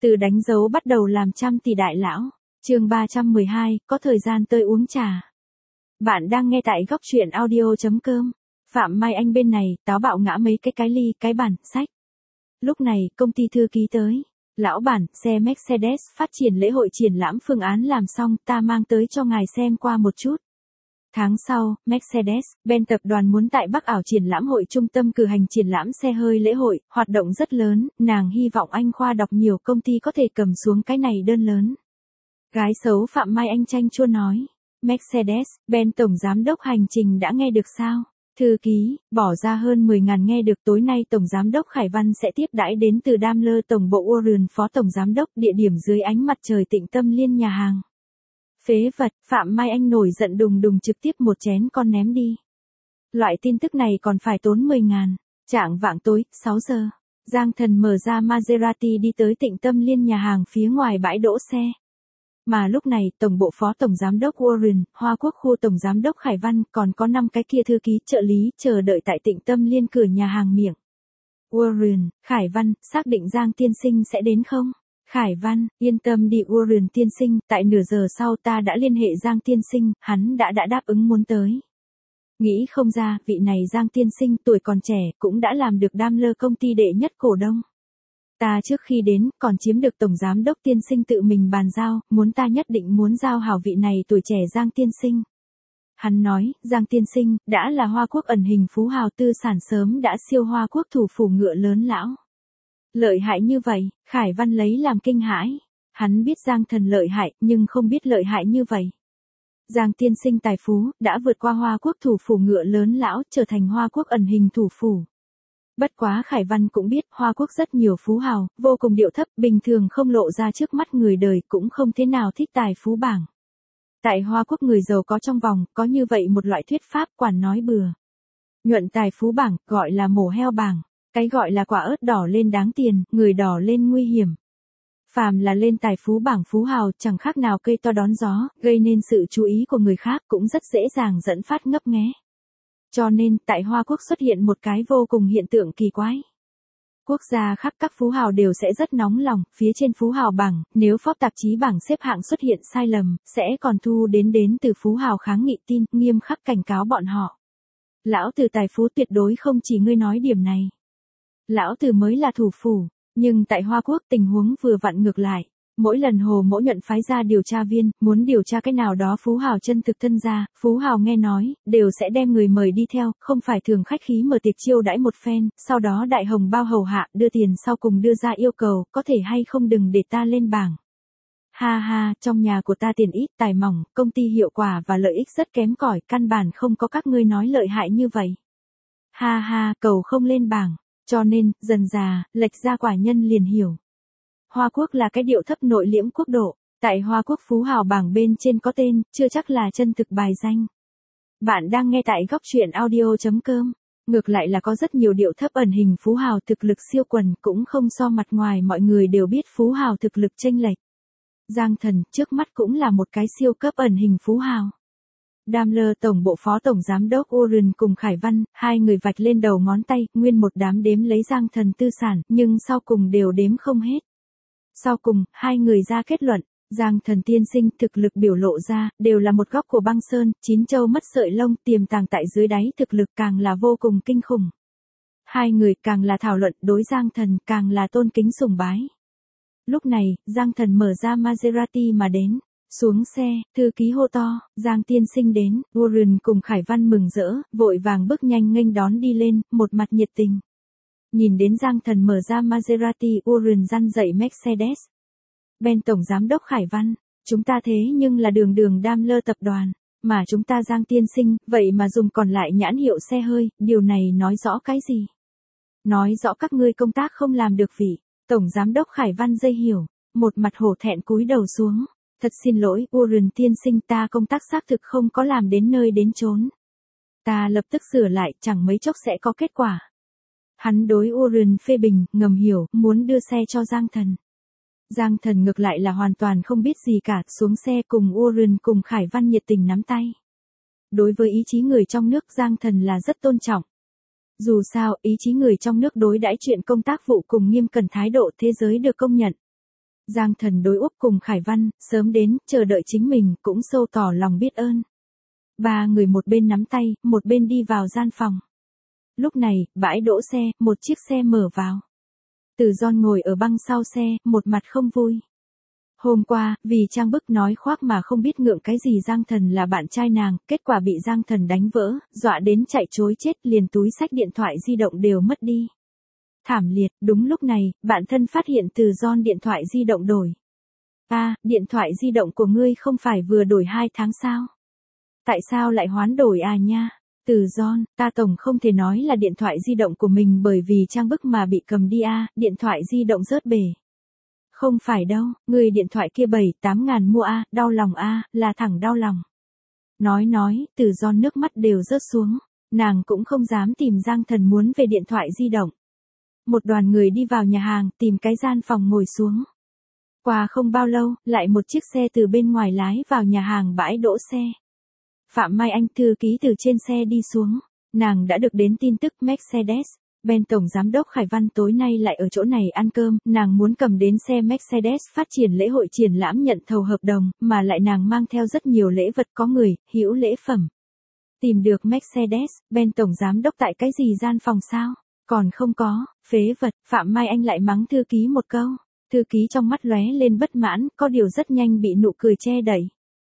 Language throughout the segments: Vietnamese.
Từ đánh dấu bắt đầu làm trăm tỷ đại lão. Chương 312, có thời gian tôi uống trà. Bạn đang nghe tại góc truyện audio.com. Phạm Mai Anh bên này, táo bạo ngã mấy cái ly, cái bàn, sách. Lúc này, công ty thư ký tới. Lão bản, xe Mercedes phát triển lễ hội triển lãm phương án làm xong, ta mang tới cho ngài xem qua một chút. Tháng sau, Mercedes-Benz tập đoàn muốn tại Bắc Ảo triển lãm hội trung tâm cử hành triển lãm xe hơi lễ hội, hoạt động rất lớn, nàng hy vọng anh Khoa đọc nhiều công ty có thể cầm xuống cái này đơn lớn. Gái xấu Phạm Mai Anh chanh chua nói, Mercedes-Benz tổng giám đốc hành trình đã nghe được sao? Thư ký, bỏ ra hơn 10.000 nghe được tối nay tổng giám đốc Khải Văn sẽ tiếp đãi đến từ Daimler tổng bộ Warren phó tổng giám đốc địa điểm dưới ánh mặt trời Tịnh Tâm Liên nhà hàng. Phế vật, Phạm Mai Anh nổi giận đùng đùng trực tiếp một chén con ném đi. Loại tin tức này còn phải tốn 10.000. Chạng vạng tối, 6 giờ. Giang Thần mở ra Maserati đi tới Tịnh Tâm Liên nhà hàng phía ngoài bãi đỗ xe. Mà lúc này, tổng bộ phó tổng giám đốc Warren, Hoa Quốc khu tổng giám đốc Khải Văn, còn có 5 cái kia thư ký trợ lý chờ đợi tại Tịnh Tâm Liên cửa nhà hàng miệng. Warren, Khải Văn, xác định Giang tiên sinh sẽ đến không? Khải Văn, yên tâm đi Warren tiên sinh, tại nửa giờ sau ta đã liên hệ Giang tiên sinh, hắn đã đáp ứng muốn tới. Nghĩ không ra, vị này Giang tiên sinh tuổi còn trẻ, cũng đã làm được Daimler công ty đệ nhất cổ đông. Ta trước khi đến, còn chiếm được tổng giám đốc tiên sinh tự mình bàn giao, ta nhất định muốn giao hảo vị này tuổi trẻ Giang tiên sinh. Hắn nói, Giang tiên sinh, đã là Hoa Quốc ẩn hình phú hào tư sản sớm đã siêu Hoa Quốc thủ phủ ngựa lớn lão. Lợi hại như vậy, Khải Văn lấy làm kinh hãi. Hắn biết Giang Thần lợi hại, nhưng không biết lợi hại như vậy. Giang tiên sinh tài phú, đã vượt qua Hoa Quốc thủ phủ ngựa lớn lão, trở thành Hoa Quốc ẩn hình thủ phủ. Bất quá Khải Văn cũng biết, Hoa Quốc rất nhiều phú hào, vô cùng điệu thấp, bình thường không lộ ra trước mắt người đời, cũng không thế nào thích tài phú bảng. Tại Hoa Quốc người giàu có trong vòng, có như vậy một loại thuyết pháp, quản nói bừa. Nhuận tài phú bảng, gọi là mổ heo bảng. Cái gọi là quả ớt đỏ lên đáng tiền, người đỏ lên nguy hiểm. Phàm là lên tài phú bảng phú hào chẳng khác nào cây to đón gió, gây nên sự chú ý của người khác cũng rất dễ dàng dẫn phát ngấp nghé. Cho nên, tại Hoa Quốc xuất hiện một cái vô cùng hiện tượng kỳ quái. Quốc gia khác các phú hào đều sẽ rất nóng lòng, phía trên phú hào bảng, nếu Forbes tạp chí bảng xếp hạng xuất hiện sai lầm, sẽ còn thu đến từ phú hào kháng nghị tin, nghiêm khắc cảnh cáo bọn họ. Lão tử tài phú tuyệt đối không chỉ ngươi nói điểm này. Lão tử mới là thủ phủ, nhưng tại Hoa Quốc tình huống vừa vặn ngược lại. Mỗi lần Hồ Mỗ Nhuận phái ra điều tra viên, muốn điều tra cái nào đó phú hào chân thực thân gia, phú hào nghe nói, đều sẽ đem người mời đi theo, không phải thường khách khí mở tiệc chiêu đãi một phen, sau đó đại hồng bao hầu hạ, đưa tiền sau cùng đưa ra yêu cầu, có thể hay không đừng để ta lên bảng. Ha ha, trong nhà của ta tiền ít, tài mỏng, công ty hiệu quả và lợi ích rất kém cỏi, căn bản không có các ngươi nói lợi hại như vậy. Ha ha, cầu không lên bảng. Cho nên, dần già, lệch ra quả nhân liền hiểu. Hoa Quốc là cái điệu thấp nội liễm quốc độ, tại Hoa Quốc phú hào bảng bên trên có tên, chưa chắc là chân thực bài danh. Bạn đang nghe tại góc truyện audio.com. Ngược lại là có rất nhiều điệu thấp ẩn hình phú hào thực lực siêu quần cũng không so mặt ngoài mọi người đều biết phú hào thực lực chênh lệch. Giang Thần trước mắt cũng là một cái siêu cấp ẩn hình phú hào. Daimler tổng bộ phó tổng giám đốc Warren cùng Khải Văn, hai người vạch lên đầu ngón tay, nguyên một đám đếm lấy Giang Thần tư sản, nhưng sau cùng đều đếm không hết. Sau cùng, hai người ra kết luận, Giang Thần tiên sinh thực lực biểu lộ ra, đều là một góc của băng sơn, chín châu mất sợi lông, tiềm tàng tại dưới đáy thực lực càng là vô cùng kinh khủng. Hai người càng là thảo luận đối Giang Thần càng là tôn kính sùng bái. Lúc này, Giang Thần mở ra Maserati mà đến. Xuống xe, thư ký hô to, Giang tiên sinh đến, Warren cùng Khải Văn mừng rỡ, vội vàng bước nhanh nghênh đón đi lên, một mặt nhiệt tình. Nhìn đến Giang Thần mở ra Maserati, Warren răn dậy Mercedes. Bên tổng giám đốc Khải Văn, chúng ta thế nhưng là đường Daimler tập đoàn, mà chúng ta Giang tiên sinh, vậy mà dùng còn lại nhãn hiệu xe hơi, điều này nói rõ cái gì? Nói rõ các ngươi công tác không làm được vị, tổng giám đốc Khải Văn dây hiểu, một mặt hổ thẹn cúi đầu xuống. Thật xin lỗi, Warren tiên sinh ta công tác xác thực không có làm đến nơi đến chốn. Ta lập tức sửa lại, chẳng mấy chốc sẽ có kết quả. Hắn đối Warren phê bình, ngầm hiểu, muốn đưa xe cho Giang Thần. Giang Thần ngược lại là hoàn toàn không biết gì cả, xuống xe cùng Warren cùng Khải Văn nhiệt tình nắm tay. Đối với ý chí người trong nước Giang Thần là rất tôn trọng. Dù sao, ý chí người trong nước đối đãi chuyện công tác vụ cùng nghiêm cẩn thái độ thế giới được công nhận. Giang Thần đối Úc cùng Khải Văn, sớm đến, chờ đợi chính mình, cũng sâu tỏ lòng biết ơn. Ba người một bên nắm tay, một bên đi vào gian phòng. Lúc này, bãi đỗ xe, một chiếc xe mở vào. Từ Giòn ngồi ở băng sau xe, một mặt không vui. Hôm qua, vì trang bức nói khoác mà không biết ngượng cái gì Giang Thần là bạn trai nàng, kết quả bị Giang Thần đánh vỡ, dọa đến chạy trối chết, liền túi xách điện thoại di động đều mất đi. Thảm liệt, đúng lúc này, bạn thân phát hiện Từ Giòn điện thoại di động đổi. Điện thoại di động của ngươi không phải vừa đổi 2 tháng sao? Tại sao lại hoán đổi nha? Từ Giòn, ta tổng không thể nói là điện thoại di động của mình bởi vì trang bức mà bị cầm đi điện thoại di động rớt bể. Không phải đâu, người điện thoại kia 7-8 ngàn mua đau lòng là thẳng đau lòng. Nói, Từ Giòn nước mắt đều rớt xuống, nàng cũng không dám tìm Giang Thần muốn về điện thoại di động. Một đoàn người đi vào nhà hàng, tìm cái gian phòng ngồi xuống. Qua không bao lâu, lại một chiếc xe từ bên ngoài lái vào nhà hàng bãi đỗ xe. Phạm Mai Anh thư ký từ trên xe đi xuống, nàng đã được đến tin tức Mercedes. Ben tổng giám đốc Khải Văn tối nay lại ở chỗ này ăn cơm, nàng muốn cầm đến xe Mercedes phát triển lễ hội triển lãm nhận thầu hợp đồng, mà lại nàng mang theo rất nhiều lễ vật có người, hữu lễ phẩm. Tìm được Mercedes, Ben tổng giám đốc tại cái gì gian phòng sao? Còn không có, phế vật, Phạm Mai Anh lại mắng thư ký một câu. Thư ký trong mắt lóe lên bất mãn, có điều rất nhanh bị nụ cười che đậy.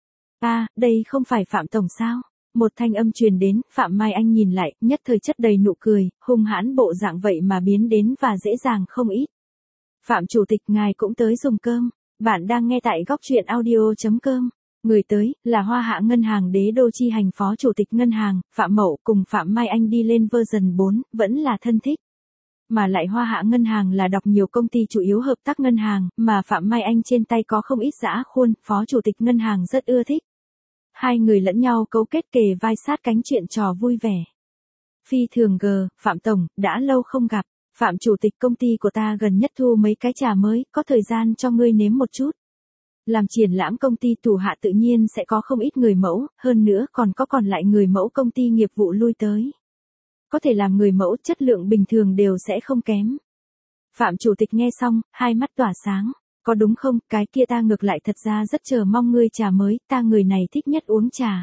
Đây không phải Phạm tổng sao? Một thanh âm truyền đến, Phạm Mai Anh nhìn lại, nhất thời chất đầy nụ cười, hung hãn bộ dạng vậy mà biến đến và dễ dàng không ít. Phạm chủ tịch ngài cũng tới dùng cơm, bạn đang nghe tại góc truyện audio.com. Người tới, là Hoa Hạ Ngân hàng Đế Đô chi hành phó chủ tịch ngân hàng, Phạm Mậu cùng Phạm Mai Anh đi lên version 4, vẫn là thân thích. Mà lại Hoa Hạ Ngân hàng là đọc nhiều công ty chủ yếu hợp tác ngân hàng, mà Phạm Mai Anh trên tay có không ít dã khuôn, phó chủ tịch ngân hàng rất ưa thích. Hai người lẫn nhau cấu kết kề vai sát cánh chuyện trò vui vẻ. Phi thường Phạm tổng, đã lâu không gặp, Phạm chủ tịch công ty của ta gần nhất thu mấy cái trà mới, có thời gian cho ngươi nếm một chút. Làm triển lãm công ty thủ hạ tự nhiên sẽ có không ít người mẫu, hơn nữa còn lại người mẫu công ty nghiệp vụ lui tới. Có thể làm người mẫu chất lượng bình thường đều sẽ không kém. Phạm chủ tịch nghe xong, hai mắt tỏa sáng. Có đúng không, cái kia ta ngược lại thật ra rất chờ mong ngươi trà mới, ta người này thích nhất uống trà.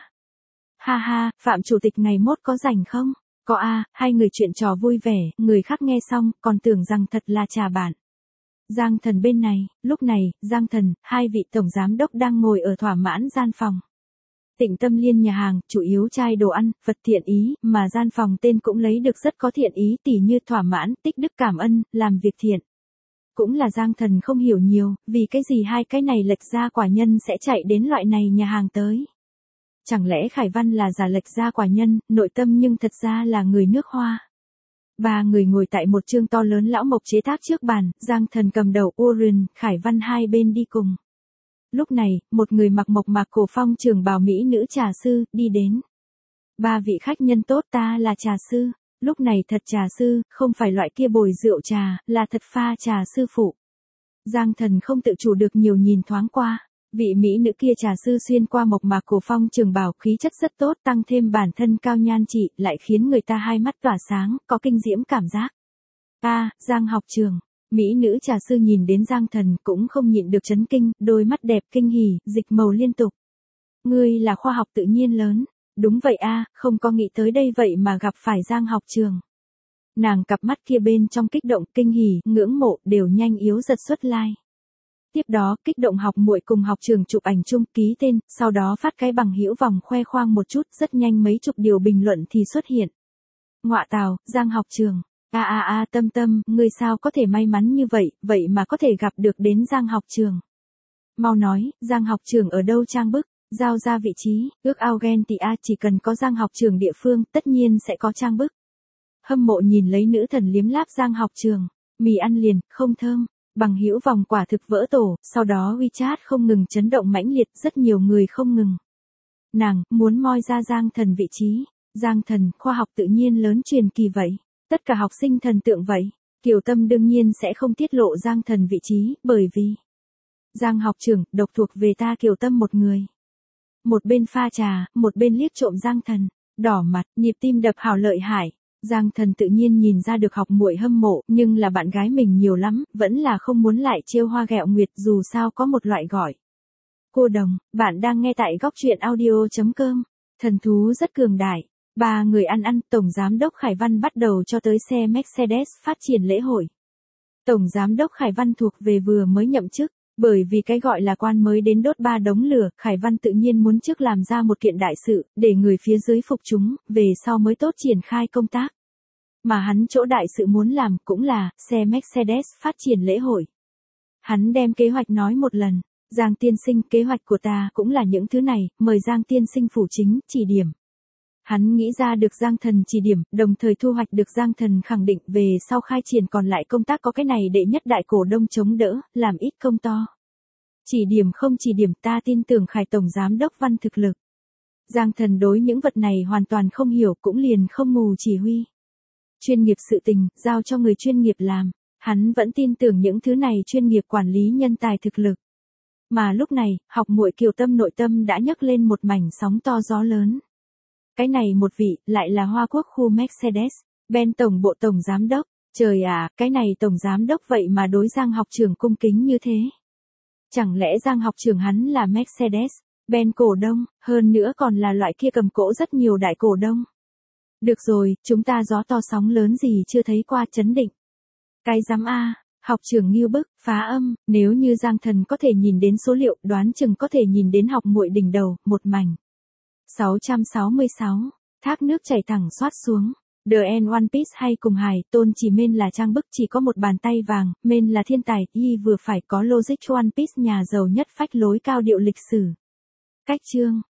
Ha, Phạm chủ tịch ngày mốt có rảnh không? Có hai người chuyện trò vui vẻ, người khác nghe xong, còn tưởng rằng thật là trà bạn. Giang Thần bên này, lúc này, Giang Thần, hai vị tổng giám đốc đang ngồi ở thỏa mãn gian phòng. Tịnh Tâm Liên nhà hàng, chủ yếu chai đồ ăn, vật thiện ý, mà gian phòng tên cũng lấy được rất có thiện ý tỉ như thỏa mãn, tích đức cảm ân, làm việc thiện. Cũng là Giang Thần không hiểu nhiều, vì cái gì hai cái này lệch ra quả nhân sẽ chạy đến loại này nhà hàng tới. Chẳng lẽ Khải Văn là giả lệch ra quả nhân, nội tâm nhưng thật ra là người nước Hoa. Ba người ngồi tại một chương to lớn lão mộc chế tác trước bàn, Giang Thần cầm đầu Urin, Khải Văn hai bên đi cùng. Lúc này, một người mặc mộc mạc cổ phong trường bào mỹ nữ trà sư, đi đến. Ba vị khách nhân tốt, ta là trà sư. Lúc này thật trà sư, không phải loại kia bồi rượu trà, là thật pha trà sư phụ. Giang Thần không tự chủ được nhiều nhìn thoáng qua. Vị mỹ nữ kia trà sư xuyên qua mộc mạc cổ phong trường bào khí chất rất tốt, tăng thêm bản thân cao nhan trị, lại khiến người ta hai mắt tỏa sáng, có kinh diễm cảm giác. Giang học trường. Mỹ nữ trà sư nhìn đến Giang Thần cũng không nhịn được chấn kinh, đôi mắt đẹp kinh hỉ, dịch màu liên tục. Ngươi là khoa học tự nhiên lớn. Đúng vậy không có nghĩ tới đây vậy mà gặp phải Giang học trường. Nàng cặp mắt kia bên trong kích động, kinh hỉ, ngưỡng mộ, đều nhanh yếu giật xuất lai. Tiếp đó, kích động học muội cùng học trường chụp ảnh chung, ký tên, sau đó phát cái bằng hữu vòng khoe khoang một chút, rất nhanh mấy chục điều bình luận thì xuất hiện. Ngọa tào, Giang học trường. Tâm, ngươi sao có thể may mắn như vậy, vậy mà có thể gặp được đến Giang học trường. Mau nói, Giang học trường ở đâu trang bức? Giao ra vị trí, ước ao ghen tị chỉ cần có Giang học trường địa phương, tất nhiên sẽ có trang bức. Hâm mộ nhìn lấy nữ thần liếm láp Giang học trường, mì ăn liền, không thơm, bằng hữu vòng quả thực vỡ tổ, sau đó WeChat không ngừng chấn động mãnh liệt, rất nhiều người không ngừng. Nàng, muốn moi ra Giang Thần vị trí, Giang Thần, khoa học tự nhiên lớn truyền kỳ vậy, tất cả học sinh thần tượng vậy, Kiều Tâm đương nhiên sẽ không tiết lộ Giang Thần vị trí, bởi vì Giang học trường, độc thuộc về ta Kiều Tâm một người. Một bên pha trà, một bên liếc trộm Giang Thần, đỏ mặt, nhịp tim đập hào lợi hại. Giang Thần tự nhiên nhìn ra được học muội hâm mộ, nhưng là bạn gái mình nhiều lắm, vẫn là không muốn lại trêu hoa ghẹo nguyệt, dù sao có một loại gọi. Cô đồng, bạn đang nghe tại góc truyện audio.com. Thần thú rất cường đại. Ba người ăn, Tổng Giám đốc Khải Văn bắt đầu cho tới xe Mercedes phát triển lễ hội. Tổng Giám đốc Khải Văn thuộc về vừa mới nhậm chức, bởi vì cái gọi là quan mới đến đốt ba đống lửa, Khải Văn tự nhiên muốn trước làm ra một kiện đại sự, để người phía dưới phục chúng, về sau mới tốt triển khai công tác. Mà hắn chỗ đại sự muốn làm cũng là, xe Mercedes phát triển lễ hội. Hắn đem kế hoạch nói một lần, Giang tiên sinh, kế hoạch của ta cũng là những thứ này, mời Giang tiên sinh phủ chính, chỉ điểm. Hắn nghĩ ra được Giang Thần chỉ điểm, đồng thời thu hoạch được Giang Thần khẳng định về sau khai triển còn lại công tác có cái này đệ nhất đại cổ đông chống đỡ, làm ít công to. Chỉ điểm không chỉ điểm, ta tin tưởng Khải Tổng Giám đốc Văn thực lực. Giang Thần đối những vật này hoàn toàn không hiểu, cũng liền không mù chỉ huy. Chuyên nghiệp sự tình, giao cho người chuyên nghiệp làm, hắn vẫn tin tưởng những thứ này chuyên nghiệp quản lý nhân tài thực lực. Mà lúc này, học muội Kiều Tâm nội tâm đã nhấc lên một mảnh sóng to gió lớn. Cái này một vị, lại là Hoa Quốc khu Mercedes-Benz tổng bộ tổng giám đốc. Trời à, cái này tổng giám đốc vậy mà đối Giang học trưởng cung kính như thế. Chẳng lẽ Giang học trưởng hắn là Mercedes-Benz cổ đông, hơn nữa còn là loại kia cầm cỗ rất nhiều đại cổ đông. Được rồi, chúng ta gió to sóng lớn gì chưa thấy qua, chấn định. Cái giám A, học trưởng nghiêu bức, phá âm, nếu như Giang Thần có thể nhìn đến số liệu, đoán chừng có thể nhìn đến học muội đỉnh đầu, một mảnh. 666, thác nước chảy thẳng xoát xuống. The End One Piece hay cùng hài, tôn chỉ men là trang bức chỉ có một bàn tay vàng, men là thiên tài, y vừa phải có logic One Piece nhà giàu nhất phách lối cao điệu lịch sử. Cách chương.